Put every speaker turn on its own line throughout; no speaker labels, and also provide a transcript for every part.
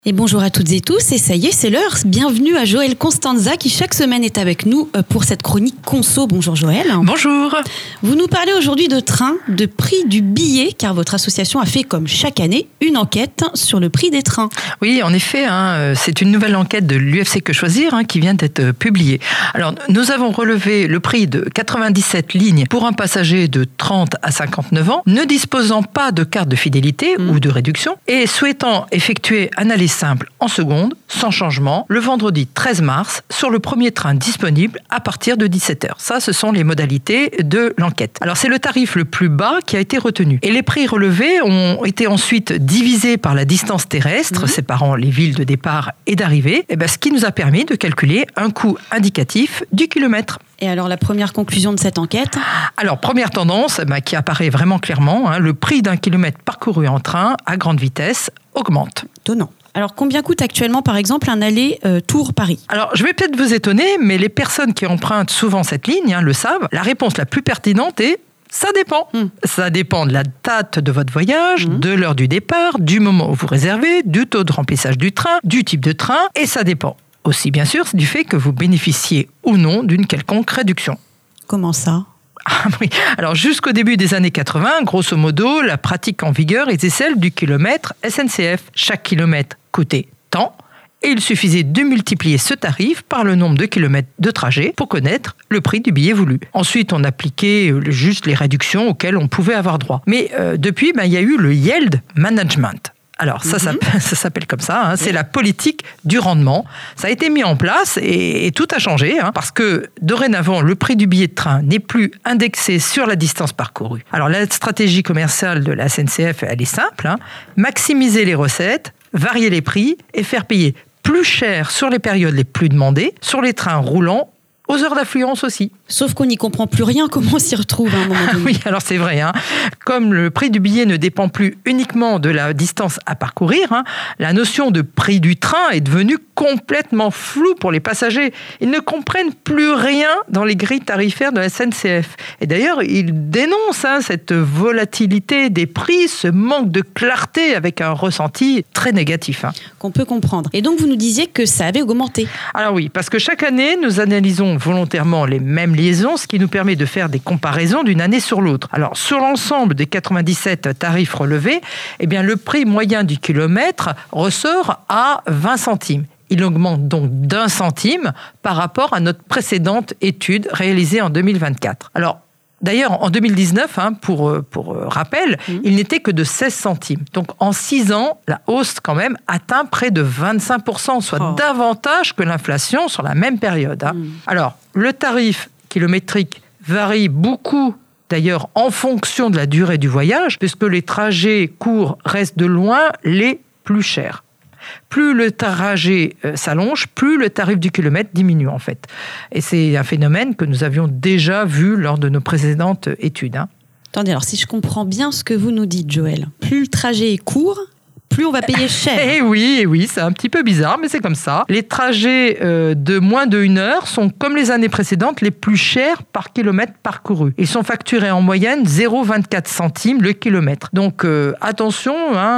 Et bonjour à toutes et tous, et ça y est, c'est l'heure. Bienvenue à Joël Constanza qui chaque semaine est avec nous pour cette chronique conso. Bonjour Joël.
Bonjour.
Vous nous parlez aujourd'hui de train, de prix du billet, car votre association a fait comme chaque année une enquête sur le prix des trains.
Oui, en effet, c'est une nouvelle enquête de l'UFC Que Choisir qui vient d'être publiée. Alors, nous avons relevé le prix de 97 lignes pour un passager de 30 à 59 ans, ne disposant pas de carte de fidélité ou de réduction, et souhaitant effectuer un aller simple en seconde, sans changement, le vendredi 13 mars, sur le premier train disponible à partir de 17h. Ça, ce sont les modalités de l'enquête. Alors, c'est le tarif le plus bas qui a été retenu. Et les prix relevés ont été ensuite divisés par la distance terrestre, séparant les villes de départ et d'arrivée, ce qui nous a permis de calculer un coût indicatif du kilomètre.
Et alors, la première conclusion de cette enquête ?
Alors, première tendance qui apparaît vraiment clairement, le prix d'un kilomètre parcouru en train à grande vitesse augmente.
Étonnant. Alors, combien coûte actuellement, par exemple, un aller Tours-Paris ?
Alors, je vais peut-être vous étonner, mais les personnes qui empruntent souvent cette ligne le savent. La réponse la plus pertinente est « ça dépend ». Ça dépend de la date de votre voyage, de l'heure du départ, du moment où vous réservez, du taux de remplissage du train, du type de train, et ça dépend aussi, bien sûr, du fait que vous bénéficiez ou non d'une quelconque réduction.
Comment ça ?
Ah oui. Alors, jusqu'au début des années 80, grosso modo, la pratique en vigueur était celle du kilomètre SNCF. Chaque kilomètre coûtait tant, et il suffisait de multiplier ce tarif par le nombre de kilomètres de trajet pour connaître le prix du billet voulu. Ensuite, on appliquait juste les réductions auxquelles on pouvait avoir droit. Mais depuis, il y a eu le Yield Management. Alors, ça s'appelle comme ça, c'est la politique du rendement. Ça a été mis en place et tout a changé, parce que dorénavant, le prix du billet de train n'est plus indexé sur la distance parcourue. Alors, la stratégie commerciale de la SNCF, elle est simple, maximiser les recettes, varier les prix et faire payer plus cher sur les périodes les plus demandées, sur les trains roulants, aux heures d'affluence aussi.
Sauf qu'on n'y comprend plus rien, comment on s'y retrouve à un moment donné.
Oui, alors c'est vrai. Comme le prix du billet ne dépend plus uniquement de la distance à parcourir, la notion de prix du train est devenue complètement floue pour les passagers. Ils ne comprennent plus rien dans les grilles tarifaires de la SNCF. Et d'ailleurs, ils dénoncent cette volatilité des prix, ce manque de clarté avec un ressenti très négatif.
Qu'on peut comprendre. Et donc, vous nous disiez que ça avait augmenté.
Alors oui, parce que chaque année, nous analysons volontairement les mêmes liaisons, ce qui nous permet de faire des comparaisons d'une année sur l'autre. Alors, sur l'ensemble des 97 tarifs relevés, le prix moyen du kilomètre ressort à 20 centimes. Il augmente donc d'1 centime par rapport à notre précédente étude réalisée en 2024. Alors, d'ailleurs, en 2019, pour rappel, il n'était que de 16 centimes. Donc, en 6 ans, la hausse, quand même, atteint près de 25%, soit davantage que l'inflation sur la même période. Alors, le tarif kilométrique varie beaucoup, d'ailleurs, en fonction de la durée du voyage, puisque les trajets courts restent de loin les plus chers. Plus le trajet s'allonge, plus le tarif du kilomètre diminue en fait. Et c'est un phénomène que nous avions déjà vu lors de nos précédentes études.
Attendez, alors si je comprends bien ce que vous nous dites, Joël, plus le trajet est court, plus on va payer cher.
Eh oui, c'est un petit peu bizarre, mais c'est comme ça. Les trajets de moins de 1 heure sont, comme les années précédentes, les plus chers par kilomètre parcouru. Ils sont facturés en moyenne 0,24 centimes le kilomètre. Donc attention,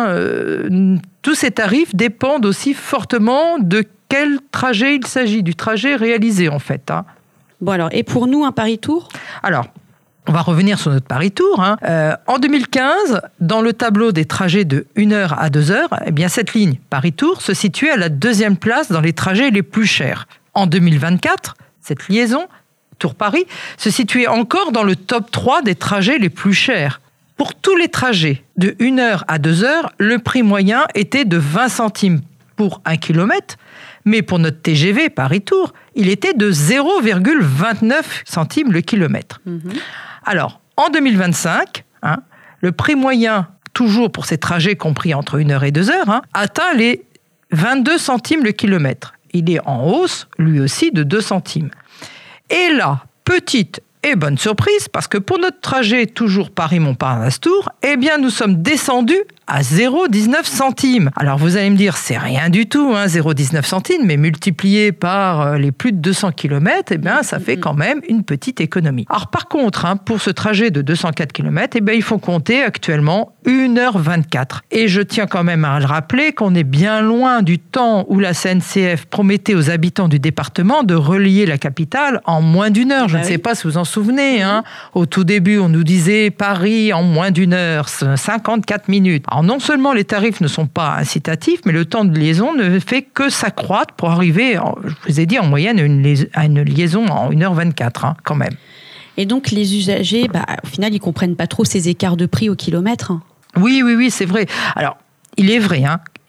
tous ces tarifs dépendent aussi fortement de quel trajet il s'agit, du trajet réalisé en fait.
Bon alors, et pour nous, un Paris-Tours ?
Alors, on va revenir sur notre Paris-Tours. En 2015, dans le tableau des trajets de 1 heure à 2 heures, cette ligne Paris-Tours se situait à la 2e place dans les trajets les plus chers. En 2024, cette liaison Tours-Paris se situait encore dans le top 3 des trajets les plus chers. Pour tous les trajets de 1 heure à 2 heures, le prix moyen était de 20 centimes pour 1 kilomètre, mais pour notre TGV Paris-Tours, il était de 0,29 centimes le kilomètre. Alors, en 2025, le prix moyen, toujours pour ces trajets compris entre 1 heure et 2 heures, atteint les 22 centimes le kilomètre. Il est en hausse, lui aussi, de 2 centimes. Et là, petite Et bonne surprise, parce que pour notre trajet toujours Paris-Montparnasse-Tours, eh bien nous sommes descendus à 0,19 centimes. Alors vous allez me dire, c'est rien du tout, 0,19 centimes, mais multiplié par les plus de 200 km, eh bien ça fait quand même une petite économie. Alors par contre, pour ce trajet de 204 km, eh bien, il faut compter actuellement 1h24. Et je tiens quand même à le rappeler qu'on est bien loin du temps où la SNCF promettait aux habitants du département de relier la capitale en moins d'une heure. Je ne sais pas si vous en souvenez. Au tout début, on nous disait Paris en moins d'une heure, 54 minutes. Alors non seulement les tarifs ne sont pas incitatifs, mais le temps de liaison ne fait que s'accroître pour arriver, je vous ai dit, en moyenne à une liaison en 1h24 quand même.
Et donc les usagers, au final, ils comprennent pas trop ces écarts de prix au kilomètre.
Oui, c'est vrai. Alors, il est vrai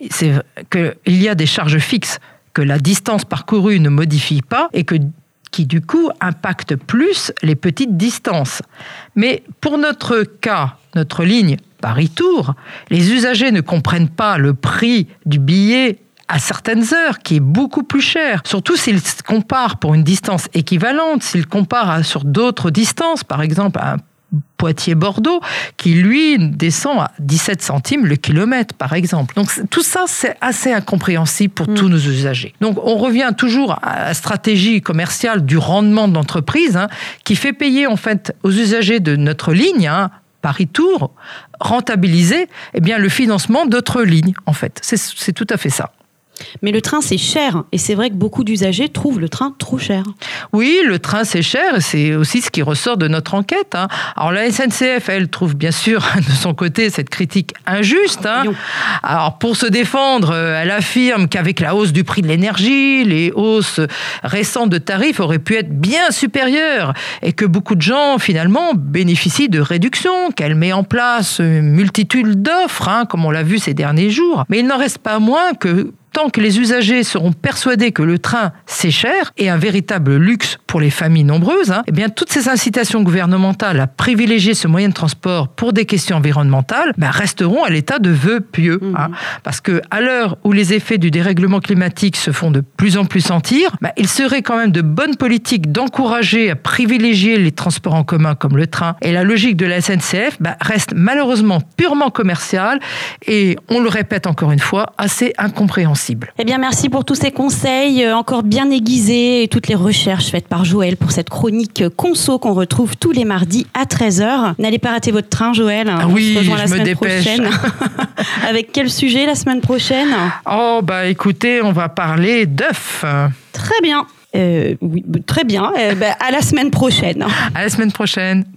qu'il y a des charges fixes que la distance parcourue ne modifie pas et qui du coup impactent plus les petites distances. Mais pour notre cas, notre ligne Paris-Tours, les usagers ne comprennent pas le prix du billet à certaines heures, qui est beaucoup plus cher. Surtout s'ils comparent pour une distance équivalente, s'ils comparent sur d'autres distances, par exemple à Poitiers-Bordeaux, qui lui descend à 17 centimes le kilomètre, par exemple. Donc tout ça, c'est assez incompréhensible pour tous nos usagers. Donc on revient toujours à la stratégie commerciale du rendement de l'entreprise, qui fait payer en fait aux usagers de notre ligne, Paris-Tours, rentabiliser le financement d'autres lignes, en fait. C'est tout à fait ça.
Mais le train, c'est cher. Et c'est vrai que beaucoup d'usagers trouvent le train trop cher.
Oui, le train, c'est cher. Et c'est aussi ce qui ressort de notre enquête. Alors, la SNCF, elle, trouve bien sûr de son côté cette critique injuste. Alors, pour se défendre, elle affirme qu'avec la hausse du prix de l'énergie, les hausses récentes de tarifs auraient pu être bien supérieures et que beaucoup de gens, finalement, bénéficient de réductions, qu'elle met en place une multitude d'offres, comme on l'a vu ces derniers jours. Mais il n'en reste pas moins que tant que les usagers seront persuadés que le train, c'est cher et un véritable luxe pour les familles nombreuses, eh bien, toutes ces incitations gouvernementales à privilégier ce moyen de transport pour des questions environnementales resteront à l'état de vœux pieux. Parce qu'à l'heure où les effets du dérèglement climatique se font de plus en plus sentir, il serait quand même de bonne politique d'encourager à privilégier les transports en commun comme le train. Et la logique de la SNCF reste malheureusement purement commerciale et, on le répète encore une fois, assez incompréhensible.
Eh bien, merci pour tous ces conseils encore bien aiguisés et toutes les recherches faites par Joël pour cette chronique conso qu'on retrouve tous les mardis à 13h. N'allez pas rater votre train, Joël.
Oui, je me dépêche.
Avec quel sujet la semaine prochaine ?
Écoutez, on va parler d'œufs.
Très bien. Oui, très bien. À la semaine prochaine.
À la semaine prochaine.